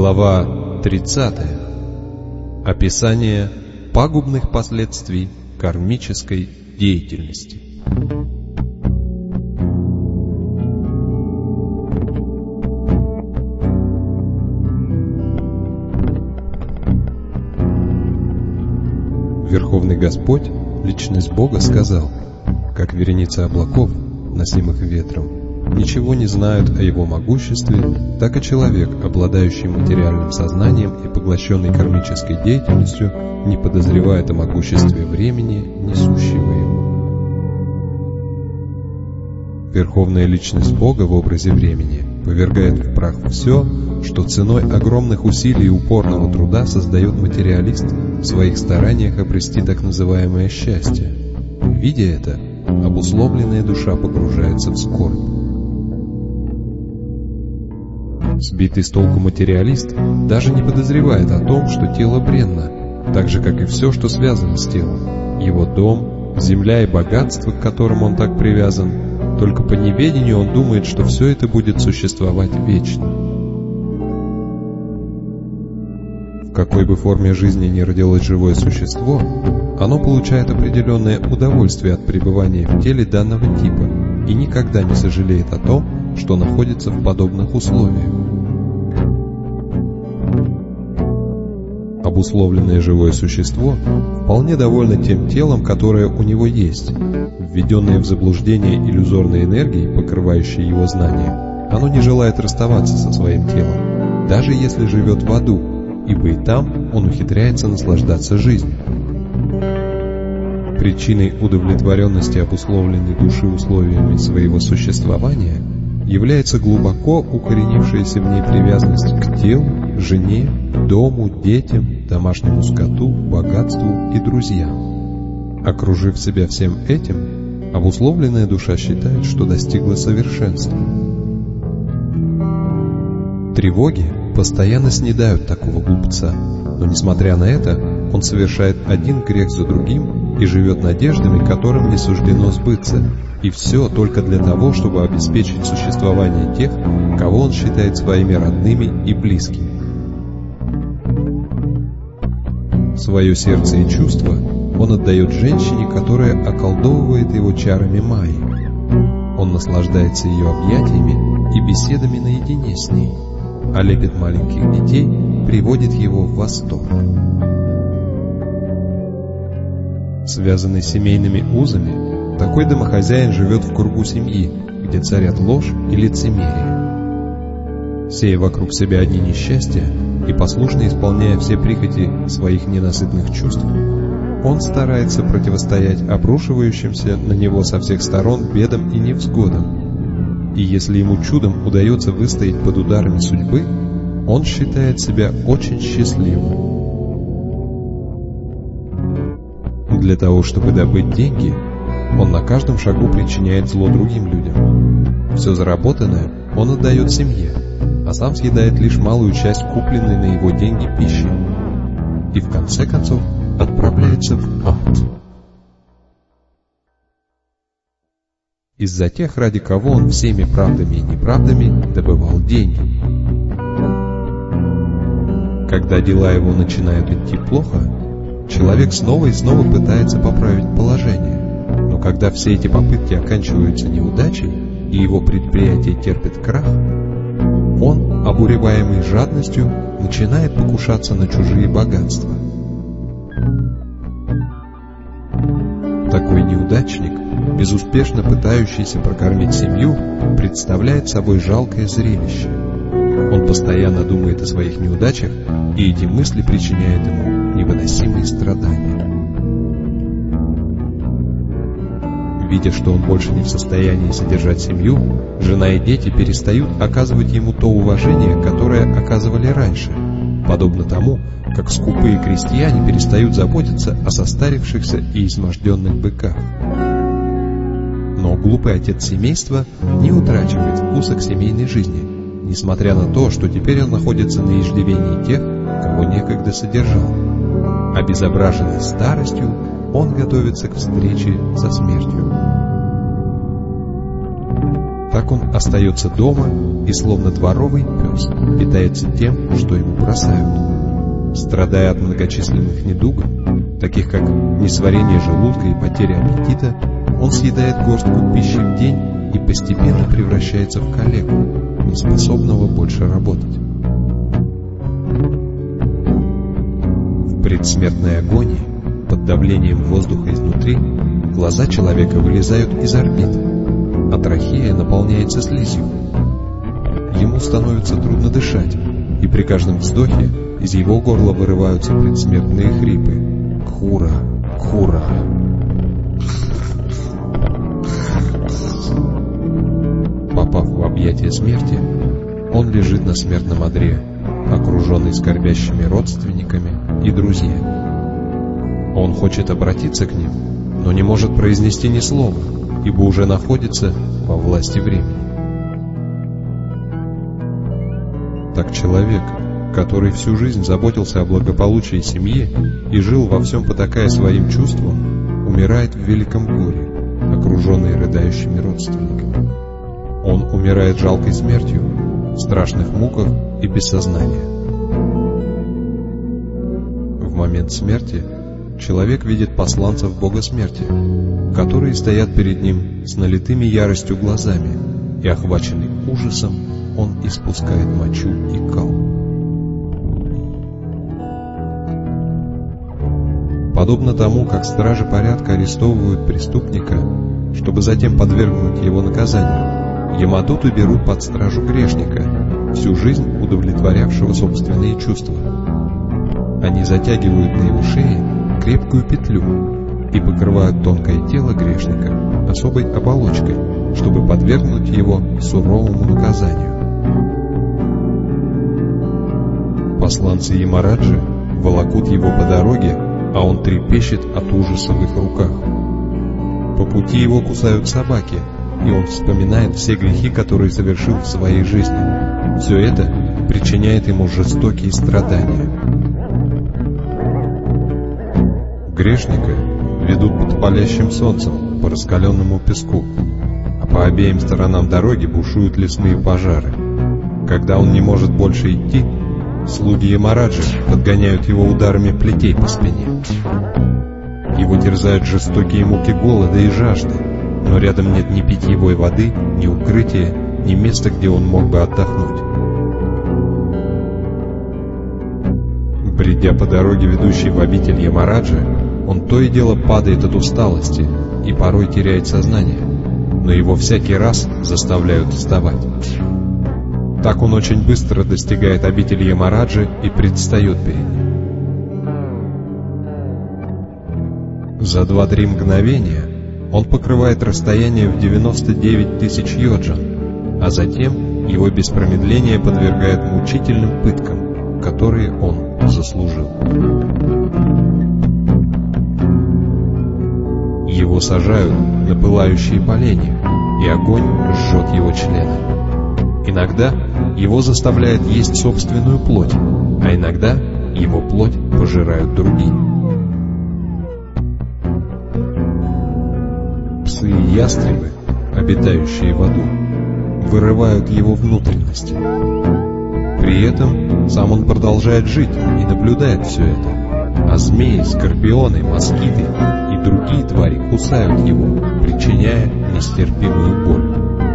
Глава 30. Описание пагубных последствий кармической деятельности. Верховный Господь, Личность Бога, сказал: как вереница облаков, носимых ветром, ничего не знают о его могуществе, так и человек, обладающий материальным сознанием и поглощенный кармической деятельностью, не подозревает о могуществе времени, несущего его. Верховная Личность Бога в образе времени повергает в прах все, что ценой огромных усилий и упорного труда создает материалист в своих стараниях обрести так называемое счастье. Видя это, обусловленная душа погружается в скорбь. Сбитый с толку материалист даже не подозревает о том, что тело бренно, так же, как и все, что связано с телом. Его дом, земля и богатство, к которым он так привязан. Только по неведению он думает, что все это будет существовать вечно. В какой бы форме жизни ни родилось живое существо, оно получает определенное удовольствие от пребывания в теле данного типа и никогда не сожалеет о том, что находится в подобных условиях. Обусловленное живое существо вполне довольно тем телом, которое у него есть. Введенное в заблуждение иллюзорной энергией, покрывающей его знания, оно не желает расставаться со своим телом, даже если живет в аду, ибо и там он ухитряется наслаждаться жизнью. Причиной удовлетворенности обусловленной души условиями своего существования является глубоко укоренившаяся в ней привязанность к телу, жене, дому, детям, домашнему скоту, богатству и друзьям. Окружив себя всем этим, обусловленная душа считает, что достигла совершенства. Тревоги постоянно снедают такого глупца, но несмотря на это, он совершает один грех за другим и живет надеждами, которым не суждено сбыться, и все только для того, чтобы обеспечить существование тех, кого он считает своими родными и близкими. Свое сердце и чувства он отдает женщине, которая околдовывает его чарами Майи. Он наслаждается ее объятиями и беседами наедине с ней, а лепет маленьких детей приводит его в восторг. Связанный семейными узами, такой домохозяин живет в кругу семьи, где царят ложь и лицемерие. Сея вокруг себя одни несчастья и послушно исполняя все прихоти своих ненасытных чувств, он старается противостоять обрушивающимся на него со всех сторон бедам и невзгодам. И если ему чудом удается выстоять под ударами судьбы, он считает себя очень счастливым. Для того, чтобы добыть деньги, он на каждом шагу причиняет зло другим людям. Все заработанное он отдает семье, а сам съедает лишь малую часть купленной на его деньги пищи. И в конце концов отправляется в ад. Из-за тех, ради кого он всеми правдами и неправдами добывал деньги. Когда дела его начинают идти плохо, человек снова и снова пытается поправить положение, но когда все эти попытки оканчиваются неудачей и его предприятие терпит крах, он, обуреваемый жадностью, начинает покушаться на чужие богатства. Такой неудачник, безуспешно пытающийся прокормить семью, представляет собой жалкое зрелище. Он постоянно думает о своих неудачах, и эти мысли причиняют ему невыносимые страдания. Видя, что он больше не в состоянии содержать семью, жена и дети перестают оказывать ему то уважение, которое оказывали раньше, подобно тому, как скупые крестьяне перестают заботиться о состарившихся и изможденных быках. Но глупый отец семейства не утрачивает вкуса к семейной жизни, несмотря на то, что теперь он находится на иждивении тех, кого некогда содержал. Обезображенный старостью, он готовится к встрече со смертью. Так он остается дома и, словно дворовый пес, пес питается тем, что ему бросают. Страдая от многочисленных недугов, таких как несварение желудка и потеря аппетита, он съедает горстку пищи в день и постепенно превращается в калеку, неспособного больше работать. В предсмертной агонии, под давлением воздуха изнутри, глаза человека вылезают из орбит, а трахея наполняется слизью. Ему становится трудно дышать, и при каждом вздохе из его горла вырываются предсмертные хрипы. Кхура, кхура. Попав в объятия смерти, он лежит на смертном одре, окруженный скорбящими родственниками и друзьями. Он хочет обратиться к ним, но не может произнести ни слова, ибо уже находится во власти времени. Так человек, который всю жизнь заботился о благополучии семьи и жил во всем потакая своим чувствам, умирает в великом горе, окруженный рыдающими родственниками. Он умирает жалкой смертью, в страшных муках и без сознания. В момент смерти человек видит посланцев Бога смерти, которые стоят перед ним с налитыми яростью глазами, и, охваченный ужасом, он испускает мочу и кал. Подобно тому, как стражи порядка арестовывают преступника, чтобы затем подвергнуть его наказанию, ямадоты берут под стражу грешника, всю жизнь удовлетворявшего собственные чувства. Они затягивают на его шее крепкую петлю и покрывают тонкое тело грешника особой оболочкой, чтобы подвергнуть его суровому наказанию. Посланцы Ямараджи волокут его по дороге, а он трепещет от ужаса в их руках. По пути его кусают собаки, и он вспоминает все грехи, которые совершил в своей жизни. Все это причиняет ему жестокие страдания. Грешника ведут под палящим солнцем по раскаленному песку, а по обеим сторонам дороги бушуют лесные пожары. Когда он не может больше идти, слуги Ямараджи подгоняют его ударами плетей по спине. Его терзают жестокие муки голода и жажды, но рядом нет ни питьевой воды, ни укрытия, ни места, где он мог бы отдохнуть. Бредя по дороге, ведущей в обитель Ямараджи, он то и дело падает от усталости и порой теряет сознание, но его всякий раз заставляют вставать. Так он очень быстро достигает обители Ямараджи и предстает перед ним. За 2-3 мгновения он покрывает расстояние в 99 тысяч йоджан, а затем его без промедления подвергают мучительным пыткам, которые он заслужил. Его сажают на пылающие поленья, и огонь жжет его члены. Иногда его заставляют есть собственную плоть, а иногда его плоть пожирают другие. Псы и ястребы, обитающие в аду, вырывают его внутренности. При этом сам он продолжает жить и наблюдает все это, а змеи, скорпионы, москиты и другие твари кусают его, причиняя нестерпимую боль.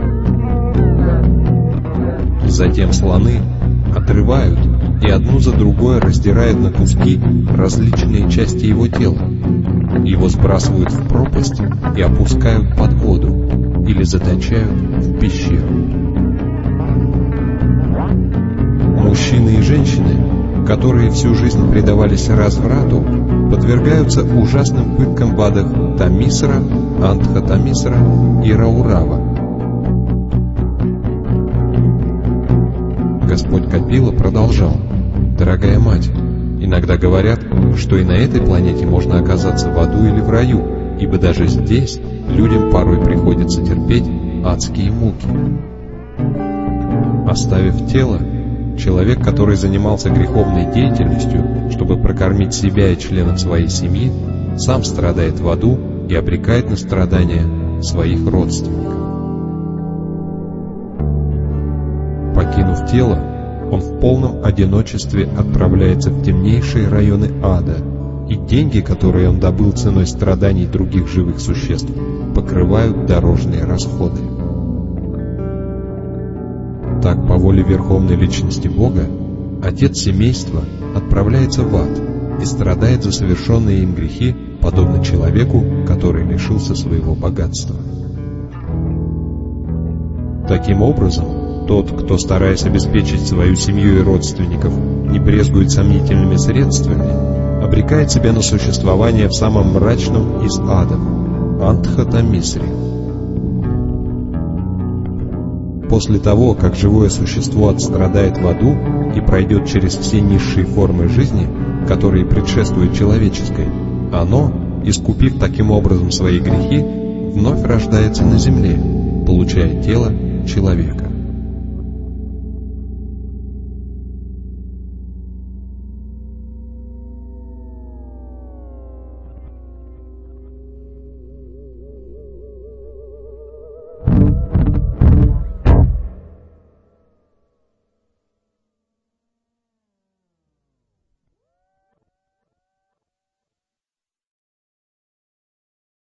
Затем слоны отрывают и одну за другой раздирают на куски различные части его тела. Его сбрасывают в пропасть и опускают под воду или заточают в пещеру. Мужчины и женщины, которые всю жизнь предавались разврату, подвергаются ужасным пыткам в адах Тамисра, Антха-Тамисра и Раурава. Господь Капила продолжал: «Дорогая мать, иногда говорят, что и на этой планете можно оказаться в аду или в раю, ибо даже здесь людям порой приходится терпеть адские муки». Оставив тело, человек, который занимался греховной деятельностью, чтобы прокормить себя и членов своей семьи, сам страдает в аду и обрекает на страдания своих родственников. Покинув тело, он в полном одиночестве отправляется в темнейшие районы ада, и деньги, которые он добыл ценой страданий других живых существ, покрывают дорожные расходы. Так, по воле Верховной Личности Бога, отец семейства отправляется в ад и страдает за совершенные им грехи, подобно человеку, который лишился своего богатства. Таким образом, тот, кто, стараясь обеспечить свою семью и родственников, не брезгует сомнительными средствами, обрекает себя на существование в самом мрачном из адов — Андхата-Мисри. После того, как живое существо отстрадает в аду и пройдет через все низшие формы жизни, которые предшествуют человеческой, оно, искупив таким образом свои грехи, вновь рождается на земле, получая тело человека.